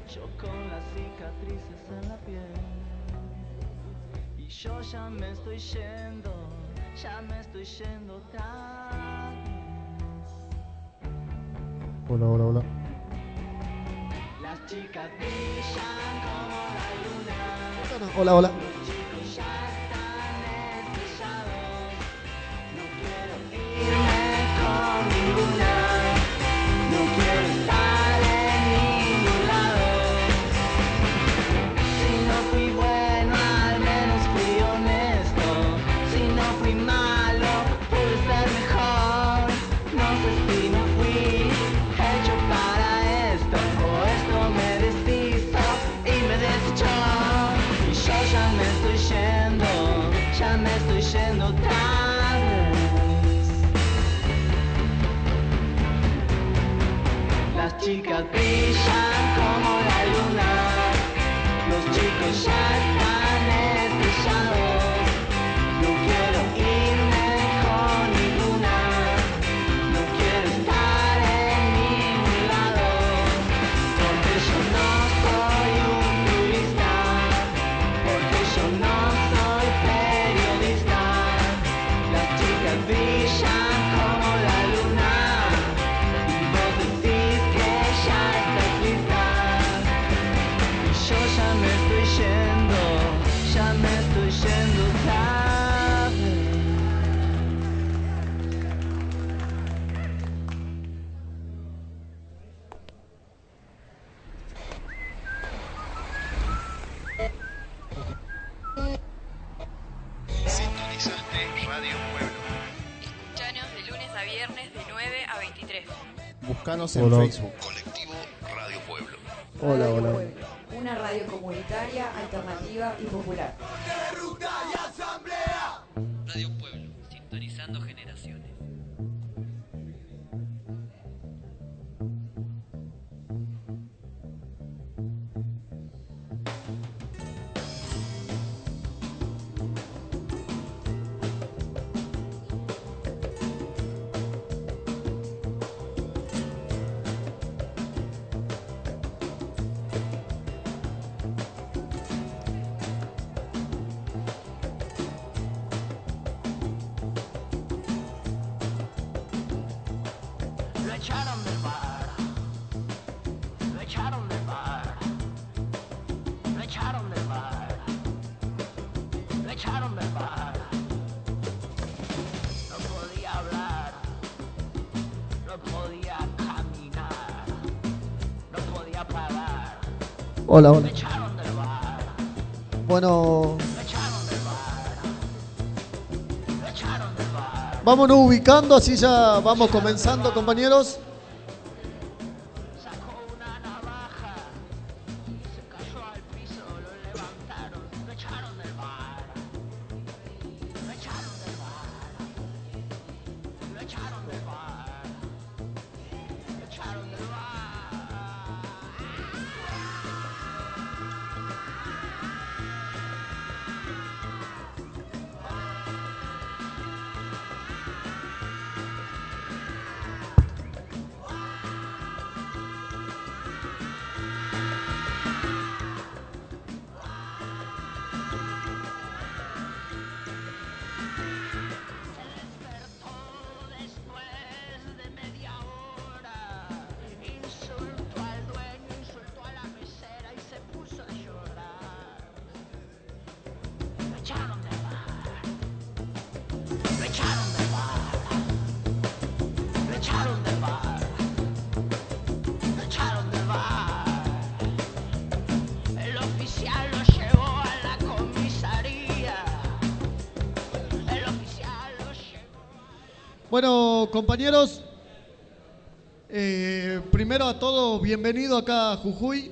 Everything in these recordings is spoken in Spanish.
yo con las cicatrices en la piel. Y yo ya me estoy yendo otra vez. Hola, hola, hola. Las chicas brillan como la luna. Hola, hola. Los chicos ya están estrellados. No quiero irme con ninguna. No quiero estar en ningún lado. Si no fui bueno, al menos fui honesto. Si no fui malo, pude ser mejor. No sé si no fui hecho para esto, o esto me deshizo y me desechó. Y yo ya me estoy yendo otra vez. Las chicas brillan como la luna. Los chicos ya están estrellados. No quiero irme con ninguna. No quiero estar en ningún lado. Porque yo no soy un turista. Porque yo no soy periodista. Las chicas brillan como la luna. Y vos decís que ya estás lista. Y yo ya me estoy yendo otra vez. Sintonizaste Radio Pueblo. Escuchanos de lunes a viernes de 9 a 23. Búscanos en Hola. Facebook. Colectivo Radio Pueblo. Hola, Radio hola. Pueblo, una radio comunitaria, alternativa y popular. Radio Pueblo, sintonizando generaciones. Lo echaron del bar. Lo echaron del bar. Lo echaron del bar. Lo echaron del bar. No podía hablar. No podía caminar. No podía parar. Hola, Lo hola. echaron del bar. Bueno, Lo echaron del bar. Lo echaron del bar. vámonos ubicando, así ya vamos comenzando, compañeros. Sacó una navaja y se cayó al piso, lo levantaron, lo echaron del bar. Lo echaron del bar. Lo echaron del bar. Lo echaron del bar. Después de media hora, insultó al dueño, insultó a la mesera y se puso a llorar. Lo echaron del bar. Lo echaron del bar. Lo echaron del bar. Lo echaron del bar. El oficial lo llevó a la comisaría. El oficial lo llevó. Bueno, compañeros, primero a todos, bienvenido acá a Jujuy.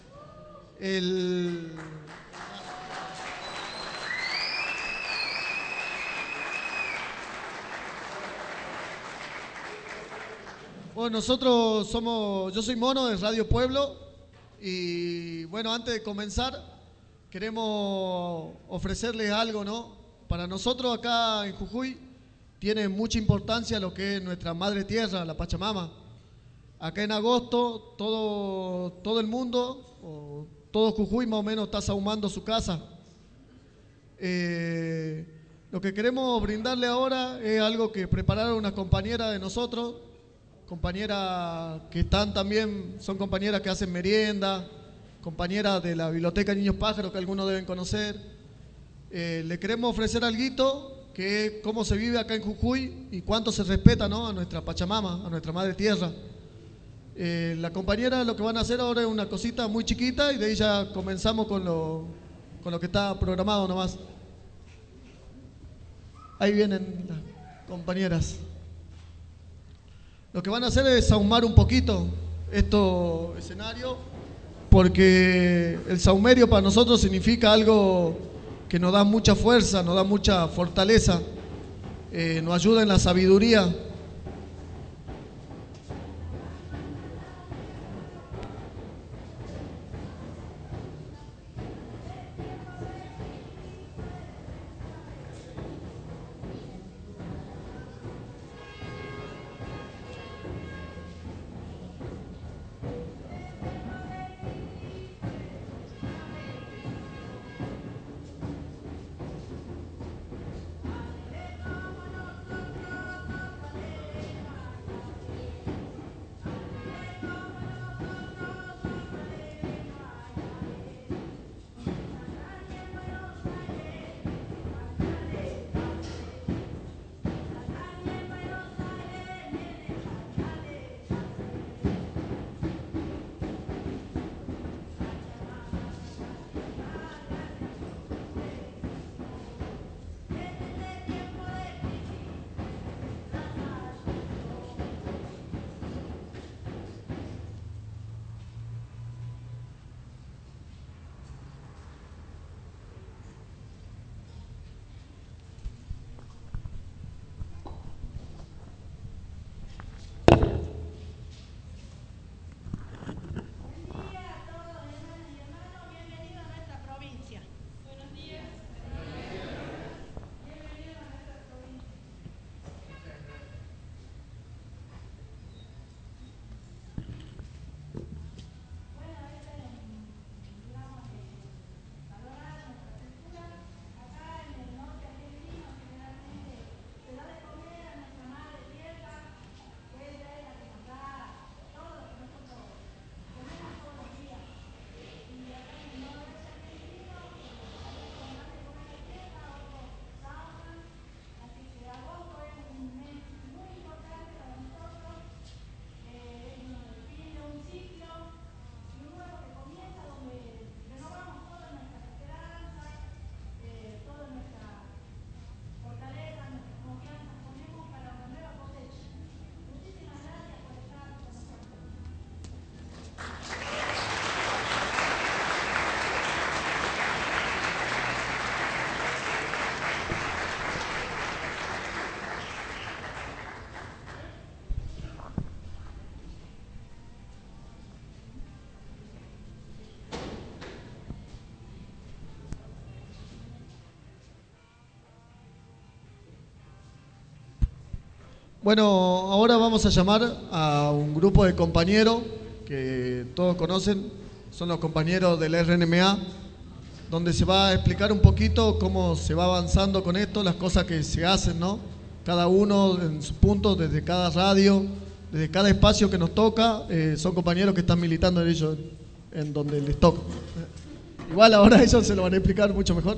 Bueno, yo soy Mono de Radio Pueblo y bueno, antes de comenzar queremos ofrecerles algo, ¿no? Para nosotros acá en Jujuy tiene mucha importancia lo que es nuestra madre tierra, la Pachamama. acá en agosto todo el mundo, o todo Jujuy más o menos está sahumando su casa. Lo que queremos brindarle ahora es algo que prepararon unas compañeras de nosotros, compañeras que están también, son compañeras que hacen merienda, compañeras de la Biblioteca Niños Pájaros que algunos deben conocer. Le queremos ofrecer alguito, que es cómo se vive acá en Jujuy y cuánto se respeta, ¿no?, a nuestra Pachamama, a nuestra Madre Tierra. La compañera lo que van a hacer ahora es una cosita muy chiquita y de ahí ya comenzamos con lo que está programado nomás. Ahí vienen las compañeras. Lo que van a hacer es sahumar un poquito estos escenarios, porque el sahumerio para nosotros significa algo que nos da mucha fuerza, nos da mucha fortaleza, nos ayuda en la sabiduría. Bueno, ahora vamos a llamar a un grupo de compañeros que todos conocen, son los compañeros del RNMA, donde se va a explicar un poquito cómo se va avanzando con esto, las cosas que se hacen, ¿no? Cada uno en su punto, desde cada radio, desde cada espacio que nos toca, son compañeros que están militando en ellos, en donde les toca. Igual ahora ellos se lo van a explicar mucho mejor.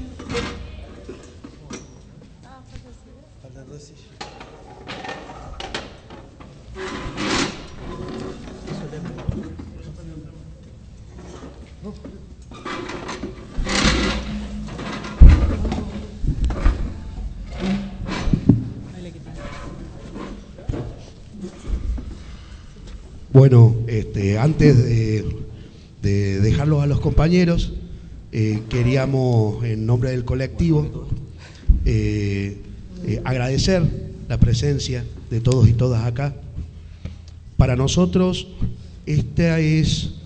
Bueno, antes de dejarlos a los compañeros, queríamos, en nombre del colectivo, agradecer la presencia de todos y todas acá. Para nosotros, este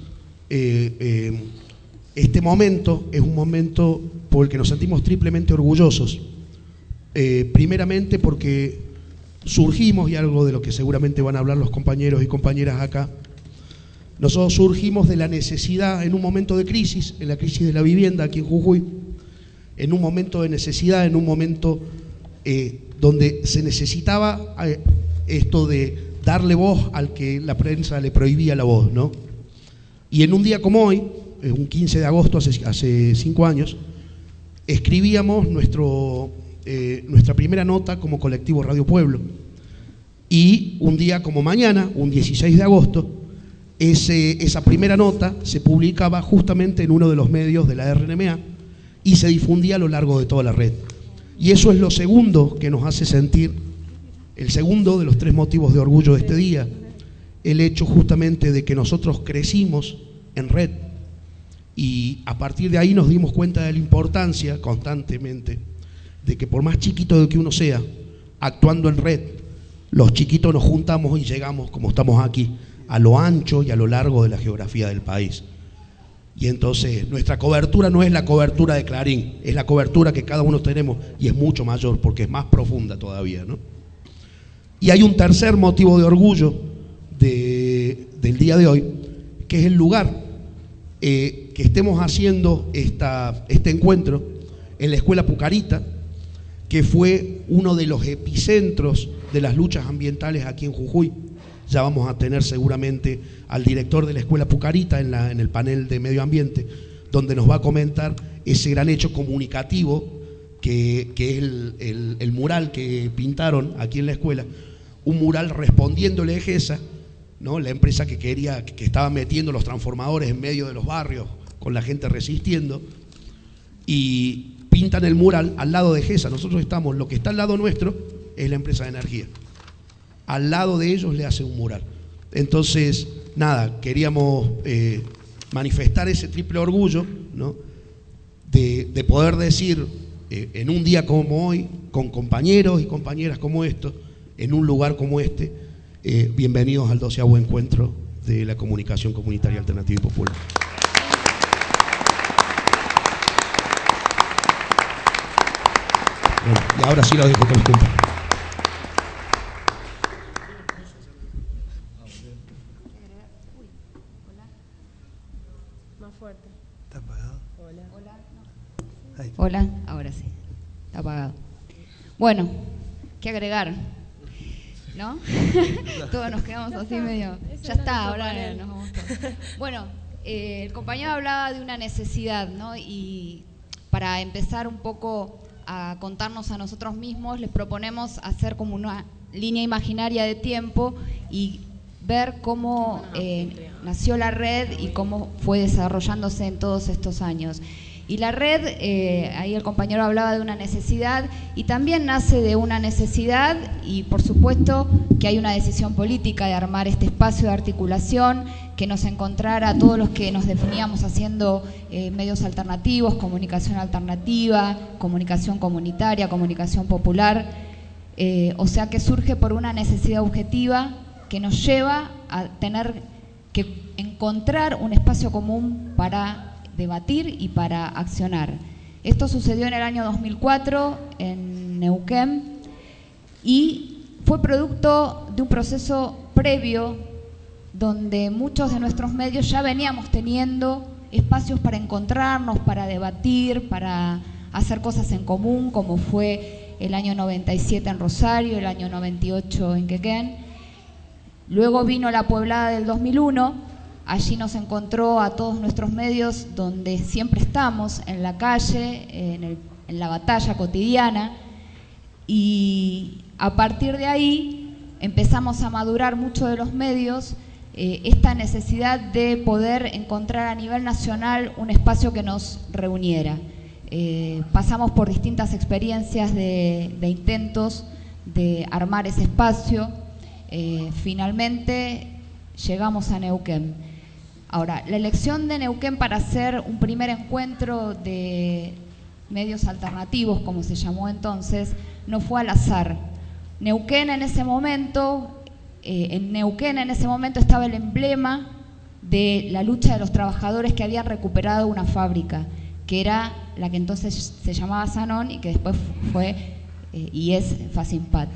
momento es un momento por el que nos sentimos triplemente orgullosos. Primeramente porque surgimos, y algo de lo que seguramente van a hablar los compañeros y compañeras acá, nosotros surgimos de la necesidad en un momento de crisis, en la crisis de la vivienda aquí en Jujuy, en un momento de necesidad, en un momento donde se necesitaba esto de darle voz al que la prensa le prohibía la voz, ¿no? Y en un día como hoy, un 15 de agosto, hace 5 años, escribíamos nuestra primera nota como colectivo Radio Pueblo. Y un día como mañana, un 16 de agosto, esa primera nota se publicaba justamente en uno de los medios de la RNMA y se difundía a lo largo de toda la red. Y eso es lo segundo que nos hace sentir, el segundo de los 3 motivos de orgullo de este día, el hecho justamente de que nosotros crecimos en red y a partir de ahí nos dimos cuenta de la importancia constantemente de que por más chiquito de que uno sea, actuando en red, los chiquitos nos juntamos y llegamos, como estamos aquí, a lo ancho y a lo largo de la geografía del país. Y entonces nuestra cobertura no es la cobertura de Clarín, es la cobertura que cada uno tenemos y es mucho mayor porque es más profunda todavía, ¿no? Y hay un tercer motivo de orgullo del día de hoy, que es el lugar que estemos haciendo este encuentro en la Escuela Pucarita, que fue uno de los epicentros de las luchas ambientales aquí en Jujuy. Ya vamos a tener seguramente al director de la Escuela Pucarita en el panel de medio ambiente, donde nos va a comentar ese gran hecho comunicativo que es el mural que pintaron aquí en la escuela, un mural respondiéndole a GESA, ¿no? La empresa que estaba metiendo los transformadores en medio de los barrios con la gente resistiendo, y pintan el mural al lado de GESA. Nosotros estamos, lo que está al lado nuestro es la empresa de energía. Al lado de ellos le hace un mural. Entonces, nada, queríamos manifestar ese triple orgullo, ¿no? de poder decir en un día como hoy, con compañeros y compañeras como estos, en un lugar como este, bienvenidos al 12º encuentro de la comunicación comunitaria alternativa y popular. Bueno, y ahora sí lo dejo que los cumplan. Hola, ahora sí, está apagado. Bueno, ¿qué agregar? ¿No? Todos nos quedamos así medio. Ya está, ahora nos vamos todos. Bueno, el compañero hablaba de una necesidad, ¿no? Y para empezar un poco a contarnos a nosotros mismos, les proponemos hacer como una línea imaginaria de tiempo y ver cómo nació la red y cómo fue desarrollándose en todos estos años. Y la red, ahí el compañero hablaba de una necesidad y también nace de una necesidad y por supuesto que hay una decisión política de armar este espacio de articulación que nos encontrara a todos los que nos definíamos haciendo medios alternativos, comunicación alternativa, comunicación comunitaria, comunicación popular, o sea que surge por una necesidad objetiva que nos lleva a tener que encontrar un espacio común para debatir y para accionar. Esto sucedió en el año 2004 en Neuquén y fue producto de un proceso previo donde muchos de nuestros medios ya veníamos teniendo espacios para encontrarnos, para debatir, para hacer cosas en común, como fue el año 97 en Rosario, el año 98 en Quequén. Luego vino la Pueblada del 2001. Allí nos encontró a todos nuestros medios donde siempre estamos, en la calle, en la batalla cotidiana, y a partir de ahí empezamos a madurar mucho de los medios esta necesidad de poder encontrar a nivel nacional un espacio que nos reuniera. Pasamos por distintas experiencias de intentos de armar ese espacio, finalmente llegamos a Neuquén. Ahora, la elección de Neuquén para hacer un primer encuentro de medios alternativos, como se llamó entonces, no fue al azar. Neuquén en ese momento, en Neuquén en ese momento estaba el emblema de la lucha de los trabajadores que habían recuperado una fábrica, que era la que entonces se llamaba Sanón y que después fue y es Facimpat.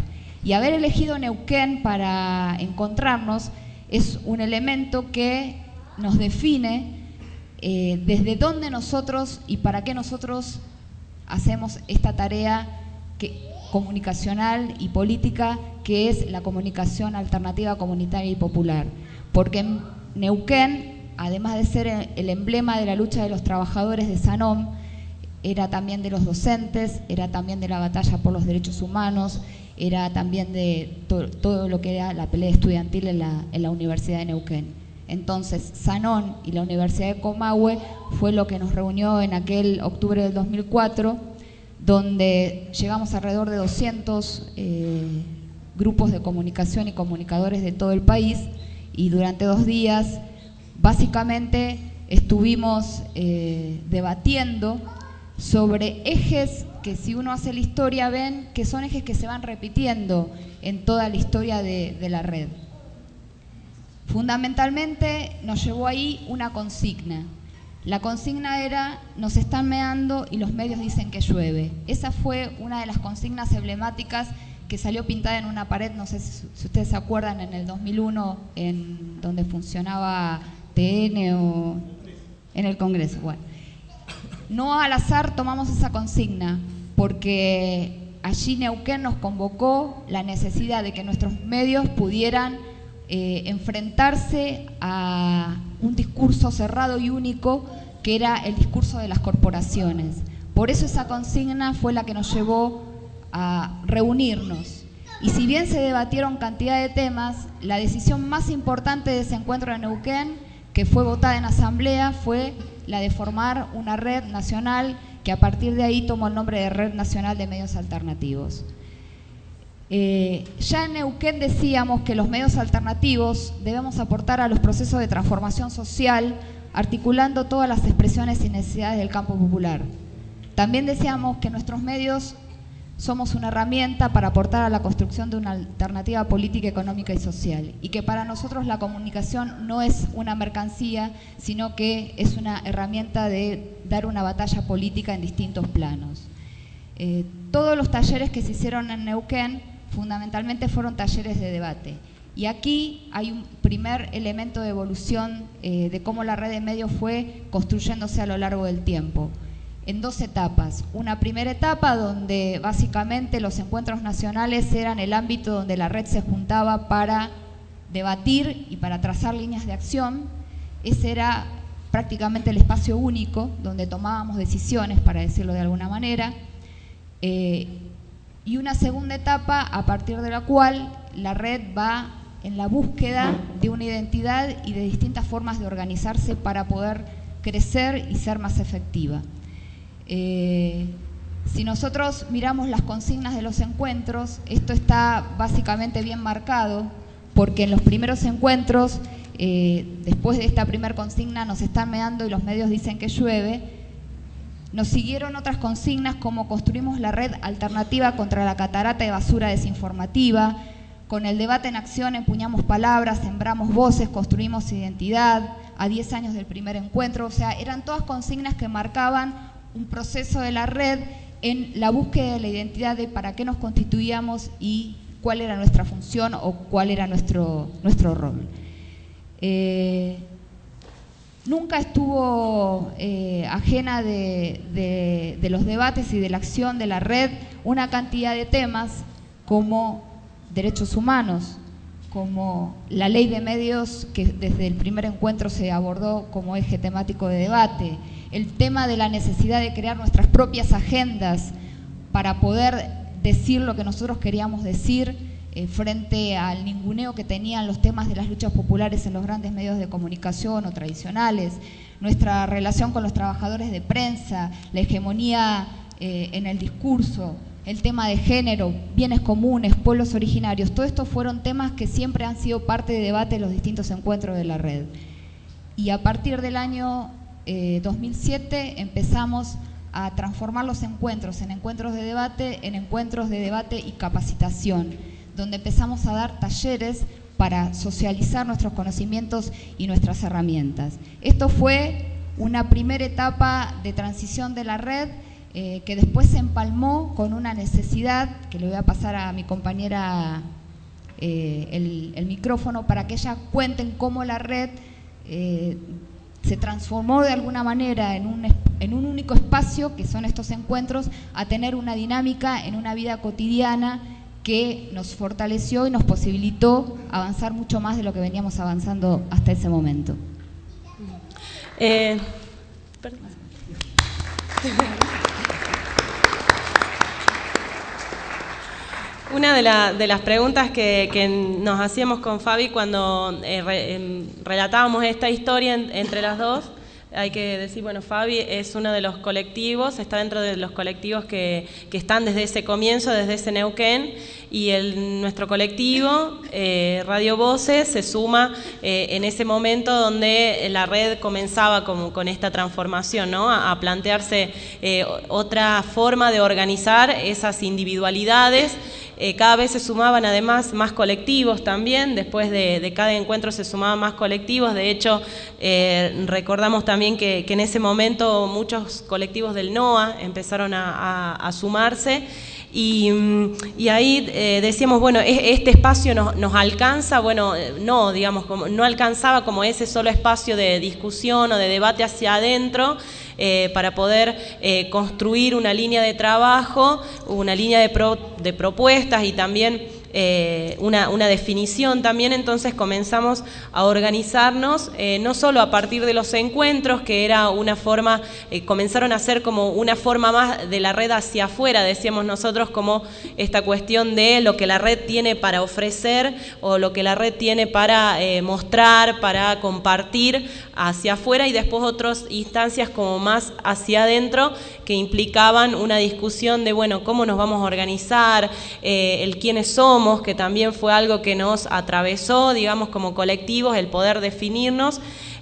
Y haber elegido Neuquén para encontrarnos es un elemento que nos define desde dónde nosotros y para qué nosotros hacemos esta tarea comunicacional y política, que es la comunicación alternativa, comunitaria y popular. Porque en Neuquén, además de ser el emblema de la lucha de los trabajadores de Sanom, era también de los docentes, era también de la batalla por los derechos humanos, era también de todo lo que era la pelea estudiantil en la Universidad de Neuquén. Entonces, Sanom y la Universidad de Comahue fue lo que nos reunió en aquel octubre del 2004, donde llegamos alrededor de 200 grupos de comunicación y comunicadores de todo el país, y durante 2 días básicamente estuvimos debatiendo sobre ejes que, si uno hace la historia, ven que son ejes que se van repitiendo en toda la historia de la red. Fundamentalmente nos llevó ahí una consigna. La consigna era: nos están meando y los medios dicen que llueve. Esa fue una de las consignas emblemáticas que salió pintada en una pared, no sé si ustedes se acuerdan, en el 2001, en donde funcionaba TN o en el Congreso. Bueno, no al azar tomamos esa consigna, porque allí Neuquén nos convocó la necesidad de que nuestros medios pudieran enfrentarse a un discurso cerrado y único, que era el discurso de las corporaciones. Por eso esa consigna fue la que nos llevó a reunirnos. Y si bien se debatieron cantidad de temas, la decisión más importante de ese encuentro de Neuquén, que fue votada en asamblea, fue la de formar una red nacional que a partir de ahí tomó el nombre de Red Nacional de Medios Alternativos. Ya en Neuquén decíamos que los medios alternativos debemos aportar a los procesos de transformación social, articulando todas las expresiones y necesidades del campo popular. También decíamos que nuestros medios somos una herramienta para aportar a la construcción de una alternativa política, económica y social, y que para nosotros la comunicación no es una mercancía, sino que es una herramienta de dar una batalla política en distintos planos. Todos los talleres que se hicieron en Neuquén fundamentalmente fueron talleres de debate, y aquí hay un primer elemento de evolución de cómo la red de medios fue construyéndose a lo largo del tiempo, en 2 etapas. Una primera etapa donde básicamente los encuentros nacionales eran el ámbito donde la red se juntaba para debatir y para trazar líneas de acción. Ese era prácticamente el espacio único donde tomábamos decisiones, para decirlo de alguna manera. Y una segunda etapa a partir de la cual la red va en la búsqueda de una identidad y de distintas formas de organizarse para poder crecer y ser más efectiva. Si nosotros miramos las consignas de los encuentros, esto está básicamente bien marcado, porque en los primeros encuentros, después de esta primera consigna, nos están meando y los medios dicen que llueve, nos siguieron otras consignas como: construimos la red alternativa contra la catarata de basura desinformativa, con el debate en acción empuñamos palabras, sembramos voces, construimos identidad, a 10 años del primer encuentro. O sea, eran todas consignas que marcaban un proceso de la red en la búsqueda de la identidad de para qué nos constituíamos y cuál era nuestra función o cuál era nuestro rol. Nunca estuvo ajena de los debates y de la acción de la red una cantidad de temas como derechos humanos, como la ley de medios, que desde el primer encuentro se abordó como eje temático de debate, el tema de la necesidad de crear nuestras propias agendas para poder decir lo que nosotros queríamos decir frente al ninguneo que tenían los temas de las luchas populares en los grandes medios de comunicación o tradicionales, nuestra relación con los trabajadores de prensa, la hegemonía en el discurso, el tema de género, bienes comunes, pueblos originarios. Todo esto fueron temas que siempre han sido parte de debate en los distintos encuentros de la red. Y a partir del año 2007 empezamos a transformar los encuentros en encuentros de debate, y capacitación, donde empezamos a dar talleres para socializar nuestros conocimientos y nuestras herramientas. Esto fue una primera etapa de transición de la red, que después se empalmó con una necesidad, que le voy a pasar a mi compañera el micrófono para que ella cuenten cómo la red se transformó de alguna manera en un único espacio, que son estos encuentros, a tener una dinámica en una vida cotidiana que nos fortaleció y nos posibilitó avanzar mucho más de lo que veníamos avanzando hasta ese momento. Una de las preguntas que nos hacíamos con Fabi cuando relatábamos esta historia entre las dos, hay que decir, bueno, Fabi es uno de los colectivos, está dentro de los colectivos que están desde ese comienzo, desde ese Neuquén, y nuestro colectivo, Radio Voces, se suma en ese momento donde la red comenzaba con esta transformación, ¿no? A plantearse otra forma de organizar esas individualidades. Cada vez se sumaban además más colectivos también, después de cada encuentro se sumaban más colectivos. De hecho, recordamos también que en ese momento muchos colectivos del NOA empezaron a sumarse. Y ahí decíamos, bueno, este espacio nos alcanza. Bueno, no, digamos, no alcanzaba como ese solo espacio de discusión o de debate hacia adentro, para poder construir una línea de trabajo, una línea de propuestas y también una definición también. Entonces comenzamos a organizarnos, no solo a partir de los encuentros, que era una forma, comenzaron a ser como una forma más de la red hacia afuera, decíamos nosotros, como esta cuestión de lo que la red tiene para ofrecer o lo que la red tiene para mostrar, para compartir hacia afuera, y después otras instancias como más hacia adentro, que implicaban una discusión de, bueno, cómo nos vamos a organizar, el quiénes somos, que también fue algo que nos atravesó, digamos, como colectivos, el poder definirnos.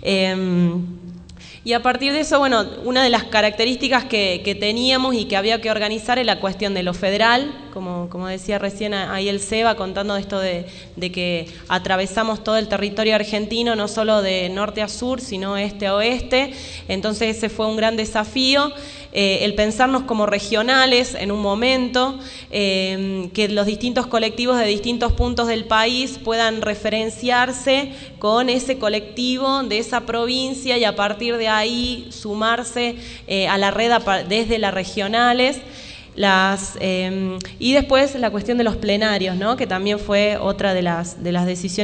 Y a partir de eso, bueno, una de las características que teníamos y que había que organizar es la cuestión de lo federal, como decía recién ahí el Seba, contando esto de que atravesamos todo el territorio argentino, no solo de norte a sur, sino este a oeste. Entonces ese fue un gran desafío. El pensarnos como regionales en un momento, que los distintos colectivos de distintos puntos del país puedan referenciarse con ese colectivo de esa provincia y a partir de ahí sumarse a la red desde las regionales. Y después la cuestión de los plenarios, ¿no? Que también fue otra de las decisiones